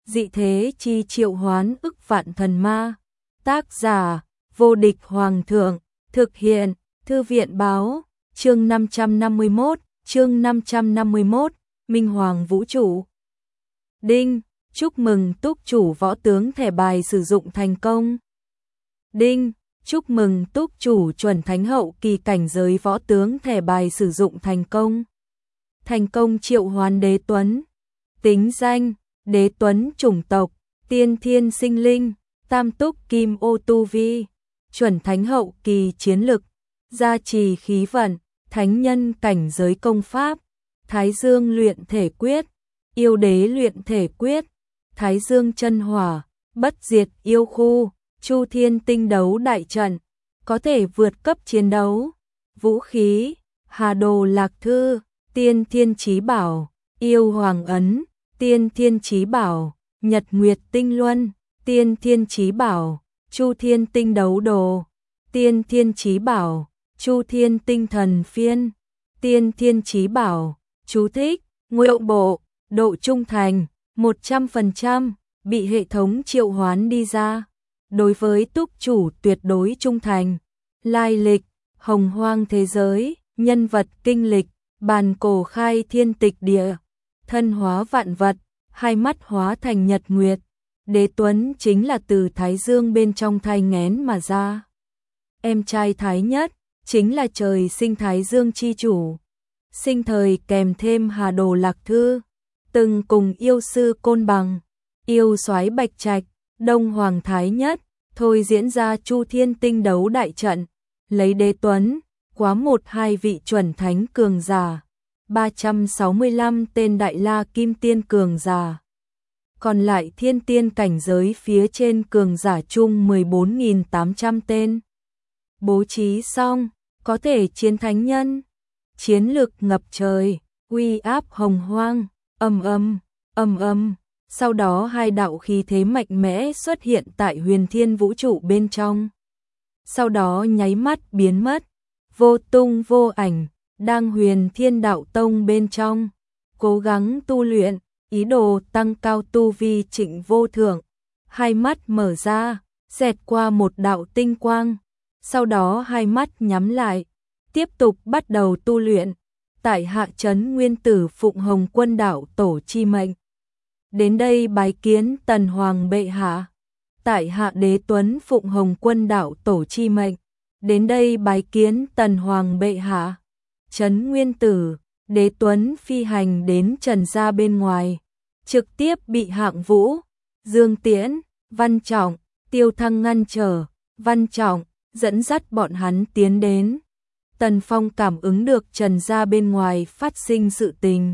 dị thế chi triệu hoán ức vạn thần ma. Tác giả, vô địch hoàng thượng, thực hiện, thư viện báo, chương 551, Minh Hoàng Vũ Trụ. Đinh, chúc mừng túc chủ võ tướng thẻ bài sử dụng thành công. Đinh, chúc mừng túc chủ chuẩn thánh hậu kỳ cảnh giới võ tướng thẻ bài sử dụng thành công. Thành công triệu hoán Đế Tuấn. Tính danh, Đế Tuấn chủng tộc, tiên thiên sinh linh, tam túc kim ô tu vi, chuẩn thánh hậu kỳ chiến lực, gia trì khí vận, thánh nhân cảnh giới công pháp, Thái Dương luyện thể quyết, yêu đế luyện thể quyết, Thái Dương chân hỏa, bất diệt yêu khu, Chu Thiên tinh đấu đại trận, có thể vượt cấp chiến đấu, vũ khí, Hà Đồ Lạc Thư, tiên thiên chí bảo, yêu hoàng ấn, tiên thiên chí bảo, nhật nguyệt tinh luân, tiên thiên chí bảo, Chu Thiên tinh đấu đồ, tiên thiên chí bảo, Chu Thiên tinh thần phiên, tiên thiên chí bảo. Chú thích, ngụy bộ, độ trung thành, 100%, bị hệ thống triệu hoán đi ra. Đối với túc chủ tuyệt đối trung thành. Lai lịch, hồng hoang thế giới, nhân vật kinh lịch, bàn cổ khai thiên tịch địa, thân hóa vạn vật, hai mắt hóa thành nhật nguyệt. Đế Tuấn chính là từ Thái Dương bên trong thai nghén mà ra. Em trai Thái Nhất, chính là trời sinh Thái Dương chi chủ. Sinh thời kèm thêm Hà Đồ Lạc Thư, từng cùng yêu sư Côn Bằng, yêu soái Bạch Trạch, Đông Hoàng Thái Nhất, thôi diễn ra Chu Thiên tinh đấu đại trận, lấy Đế Tuấn, quá 1-2 vị chuẩn thánh cường giả, 365 tên đại la kim tiên cường giả. Còn lại thiên tiên cảnh giới phía trên cường giả chung 14.800 tên. Bố trí xong, có thể chiến thánh nhân. Chiến lực ngập trời, uy áp hồng hoang, ầm. Sau đó hai đạo khí thế mạnh mẽ xuất hiện tại huyền thiên vũ trụ bên trong. Sau đó nháy mắt biến mất, vô tung vô ảnh, đang huyền thiên đạo tông bên trong. Cố gắng tu luyện, ý đồ tăng cao tu vi Trịnh Vô Thượng. Hai mắt mở ra, xẹt qua một đạo tinh quang. Sau đó hai mắt nhắm lại. Tiếp tục bắt đầu tu luyện, tại hạ trấn nguyên tử Phụng Hồng Quân đạo tổ chi mệnh. Đến đây bái kiến Tần Hoàng bệ hạ. Tại hạ Đế Tuấn Phụng Hồng Quân đạo tổ chi mệnh. Đến đây bái kiến Tần Hoàng bệ hạ. Trấn nguyên tử, Đế Tuấn phi hành đến trần gia bên ngoài, trực tiếp bị Hạng Vũ, Dương Tiễn, Văn Trọng, Tiêu Thăng ngăn trở. Văn Trọng dẫn dắt bọn hắn tiến đến. Tần Phong cảm ứng được trần gia bên ngoài phát sinh sự tình.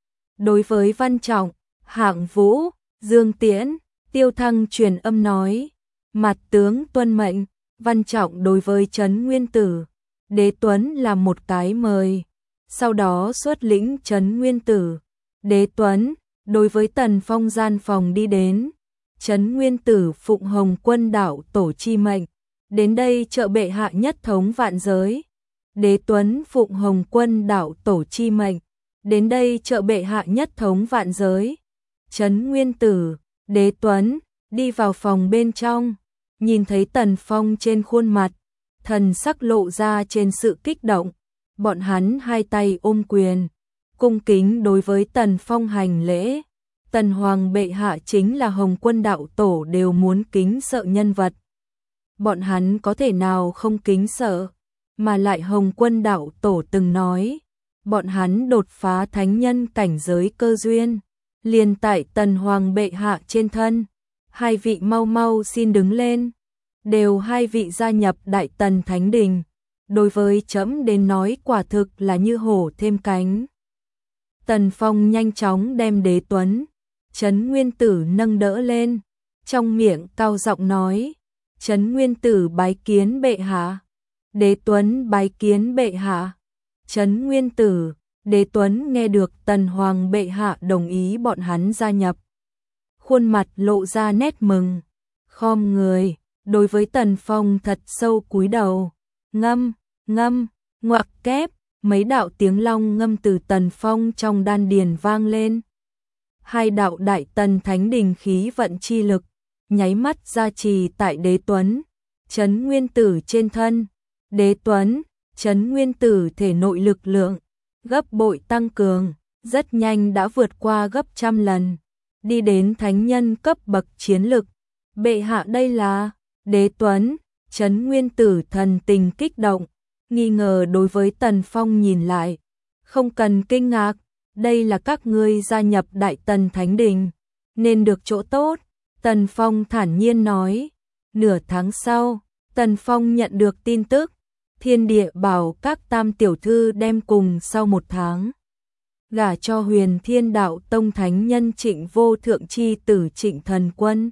Đối với Văn Trọng, Hạng Vũ, Dương Tiễn, Tiêu Thăng truyền âm nói, mặt tướng tuân mệnh. Văn Trọng đối với trấn nguyên tử, Đế Tuấn là một cái mời. Sau đó xuất lĩnh trấn nguyên tử, Đế Tuấn, đối với Tần Phong gian phòng đi đến. Trấn nguyên tử Phụng Hồng Quân đạo tổ chi mệnh, đến đây trợ bệ hạ nhất thống vạn giới. Đế Tuấn Phụng Hồng Quân đạo tổ chi mệnh, đến đây trợ bệ hạ nhất thống vạn giới. Trấn nguyên tử, Đế Tuấn, đi vào phòng bên trong, nhìn thấy Tần Phong trên khuôn mặt, thần sắc lộ ra trên sự kích động. Bọn hắn hai tay ôm quyền, cung kính đối với Tần Phong hành lễ. Tần Hoàng bệ hạ chính là Hồng Quân đạo tổ đều muốn kính sợ nhân vật. Bọn hắn có thể nào không kính sợ? Mà lại Hồng Quân đạo tổ từng nói, bọn hắn đột phá thánh nhân cảnh giới cơ duyên, liền tại Tần Hoàng bệ hạ trên thân. Hai vị mau xin đứng lên, đều hai vị gia nhập Đại Tần Thánh Đình. Đối với trẫm đến nói quả thực là như hổ thêm cánh. Tần Phong nhanh chóng đem Đế Tuấn, trấn nguyên tử nâng đỡ lên, trong miệng cao giọng nói, trấn nguyên tử bái kiến bệ hạ. Đế Tuấn bái kiến bệ hạ. Trấn nguyên tử, Đế Tuấn nghe được Tần Hoàng bệ hạ đồng ý bọn hắn gia nhập. Khuôn mặt lộ ra nét mừng, khom người, đối với Tần Phong thật sâu cúi đầu. Ngâm, ngoặc kép, mấy đạo tiếng long ngâm từ Tần Phong trong đan điền vang lên. hai đạo Đại Tần Thánh Đình khí vận chi lực, nháy mắt gia trì tại Đế Tuấn, Trấn Nguyên Tử trên thân. Đế Tuấn, Trấn Nguyên Tử thể nội lực lượng gấp bội tăng cường, rất nhanh đã vượt qua gấp trăm lần, đi đến thánh nhân cấp bậc chiến lực. Bệ hạ đây là Đế Tuấn, Trấn Nguyên Tử thần tình kích động, nghi ngờ đối với Tần Phong nhìn lại. Không cần kinh ngạc, đây là các ngươi gia nhập Đại Tần Thánh Đình, nên được chỗ tốt. Tần Phong thản nhiên nói. Nửa tháng sau, Tần Phong nhận được tin tức, Thiên Địa bảo các tam tiểu thư đem cùng sau một tháng gả cho Huyền Thiên Đạo Tông thánh nhân Trịnh Vô Thượng chi tử Trịnh Thần Quân.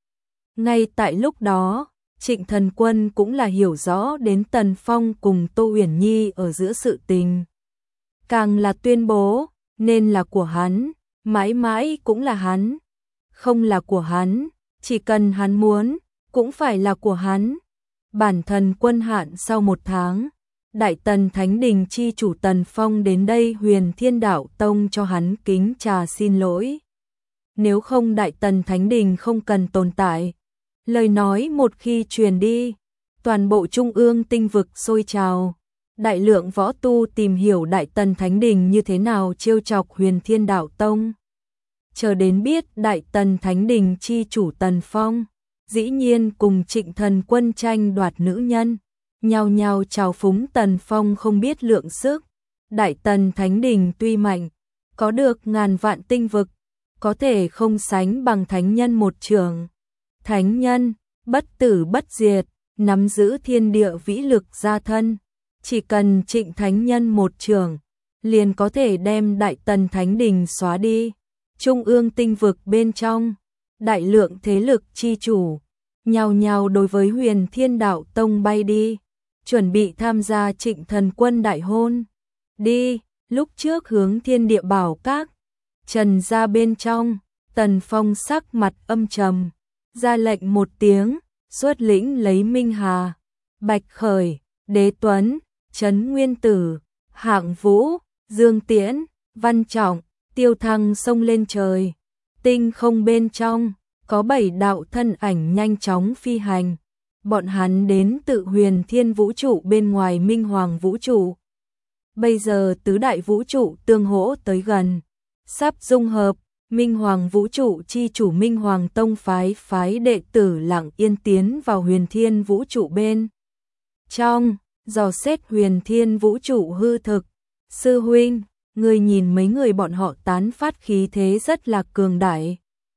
Ngay tại lúc đó, Trịnh Thần Quân cũng là hiểu rõ đến Tần Phong cùng Tô Uyển Nhi ở giữa sự tình. Càng là tuyên bố, nên là của hắn, mãi mãi cũng là hắn. Không là của hắn, chỉ cần hắn muốn, cũng phải là của hắn. Bản thân quân hạn sau một tháng, Đại Tần Thánh Đình chi chủ Tần Phong đến đây Huyền Thiên Đạo Tông cho hắn kính trà xin lỗi. Nếu không Đại Tần Thánh Đình không cần tồn tại. Lời nói một khi truyền đi, toàn bộ trung ương tinh vực sôi trào. Đại lượng võ tu tìm hiểu Đại Tần Thánh Đình như thế nào trêu chọc Huyền Thiên Đạo Tông. Chờ đến biết Đại Tần Thánh Đình chi chủ Tần Phong, dĩ nhiên cùng Trịnh Thần Quân tranh đoạt nữ nhân, nhao nhao chào phúng Tần Phong không biết lượng sức. Đại Tần Thánh Đình tuy mạnh, có được ngàn vạn tinh vực, có thể không sánh bằng thánh nhân một trường. Thánh nhân, bất tử bất diệt, nắm giữ thiên địa vĩ lực gia thân. Chỉ cần Trịnh Thánh Nhân một trường, liền có thể đem Đại Tần Thánh Đình xóa đi. Trung ương tinh vực bên trong, đại lượng thế lực chi chủ, nhao nhao đối với Huyền Thiên Đạo Tông bay đi, chuẩn bị tham gia Trịnh Thần Quân đại hôn. Đi, lúc trước hướng Thiên Địa Bảo Các, Trần ra bên trong, Tần Phong sắc mặt âm trầm, ra lệnh một tiếng, xuất lĩnh lấy Minh Hà, Bạch Khởi, Đế Tuấn, Trấn Nguyên Tử, Hạng Vũ, Dương Tiễn, Văn Trọng, Tiêu Thăng xông lên trời. Tinh không bên trong, có 7 đạo thân ảnh nhanh chóng phi hành. Bọn hắn đến tự Huyền Thiên vũ trụ bên ngoài Minh Hoàng vũ trụ. Bây giờ tứ đại vũ trụ tương hỗ tới gần, sắp dung hợp. Minh Hoàng vũ trụ chi chủ Minh Hoàng Tông phái đệ tử lặng yên tiến vào Huyền Thiên vũ trụ bên trong, dò xét Huyền Thiên vũ trụ hư thực. Sư huynh, người nhìn mấy người bọn họ tán phát khí thế rất là cường đại.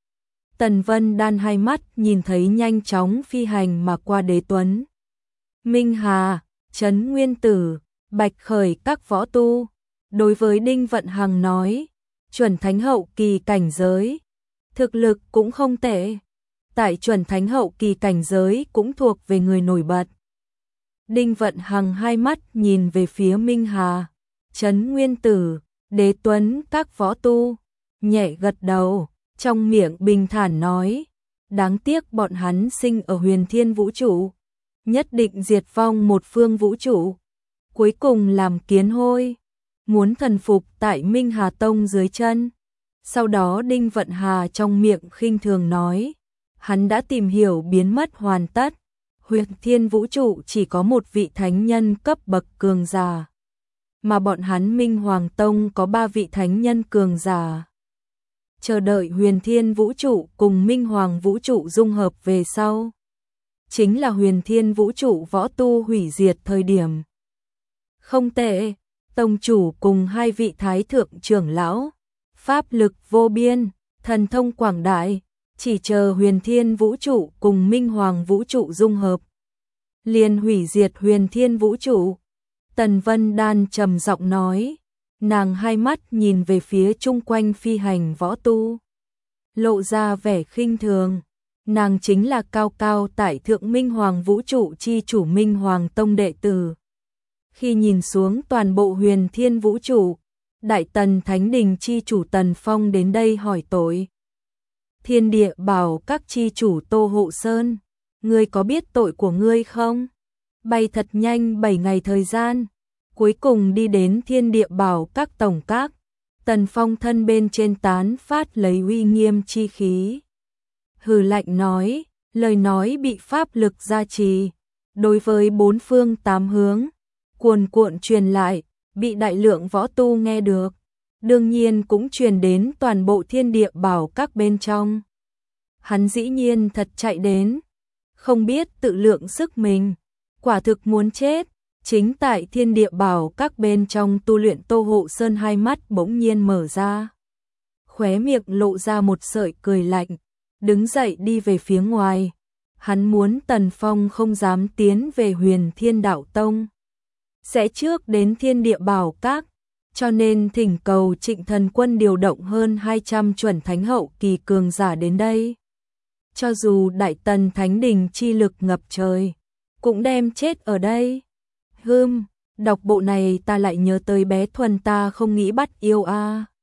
Tần Vân Đan hai mắt nhìn thấy nhanh chóng phi hành mà qua Đế Tuấn, Minh Hà, Trấn Nguyên Tử, Bạch Khởi các võ tu. Đối với Đinh Vận Hằng nói, chuẩn thánh hậu kỳ cảnh giới, thực lực cũng không tệ. Tại chuẩn thánh hậu kỳ cảnh giới cũng thuộc về người nổi bật. Đinh Vận Hằng hai mắt nhìn về phía Minh Hà, Trấn Nguyên Tử, Đế Tuấn các võ tu, nhẹ gật đầu, trong miệng bình thản nói, đáng tiếc bọn hắn sinh ở Huyền Thiên vũ trụ, nhất định diệt vong một phương vũ trụ, cuối cùng làm kiến hôi, muốn thần phục tại Minh Hà Tông dưới chân. Sau đó Đinh Vận Hà trong miệng khinh thường nói, hắn đã tìm hiểu biến mất hoàn tất. Huyền Thiên vũ trụ chỉ có một vị thánh nhân cấp bậc cường giả, mà bọn hắn Minh Hoàng Tông có 3 vị thánh nhân cường giả. Chờ đợi Huyền Thiên vũ trụ cùng Minh Hoàng vũ trụ dung hợp về sau, chính là Huyền Thiên vũ trụ võ tu hủy diệt thời điểm. Không tệ, tông chủ cùng 2 vị thái thượng trưởng lão, pháp lực vô biên, thần thông quảng đại, chỉ chờ Huyền Thiên vũ trụ cùng Minh Hoàng vũ trụ dung hợp, liền hủy diệt Huyền Thiên vũ trụ. Tần Vân Đan trầm giọng nói, nàng hai mắt nhìn về phía chung quanh phi hành võ tu, lộ ra vẻ khinh thường. Nàng chính là cao cao tại thượng Minh Hoàng vũ trụ chi chủ Minh Hoàng Tông đệ tử. Khi nhìn xuống toàn bộ Huyền Thiên vũ trụ, Đại Tần Thánh Đình chi chủ Tần Phong đến đây hỏi tội. Thiên Địa bảo các chi chủ Tô Hộ Sơn, ngươi có biết tội của ngươi không? Bay thật nhanh 7 ngày thời gian, cuối cùng đi đến Thiên Địa bảo các tổng các. Tần Phong thân bên trên tán phát lấy uy nghiêm chi khí. Hừ lạnh nói, lời nói bị pháp lực gia trì, đối với bốn phương tám hướng, cuồn cuộn truyền lại, bị đại lượng võ tu nghe được, đương nhiên cũng truyền đến toàn bộ thiên địa bảo các bên trong. Hắn dĩ nhiên thật chạy đến, không biết tự lượng sức mình, quả thực muốn chết. Chính tại thiên địa bảo các bên trong tu luyện Tô Hộ Sơn hai mắt bỗng nhiên mở ra, khóe miệng lộ ra một sợi cười lạnh, đứng dậy đi về phía ngoài. Hắn muốn Tần Phong không dám tiến về Huyền Thiên Đạo Tông, sẽ trước đến thiên địa bảo các, cho nên thỉnh cầu Trịnh Thần Quân điều động hơn 200 chuẩn thánh hậu kỳ cường giả đến đây. Cho dù Đại Tần Thánh Đình chi lực ngập trời, cũng đem chết ở đây. Đọc bộ này ta lại nhớ tới bé Thuần ta không nghĩ bắt yêu a.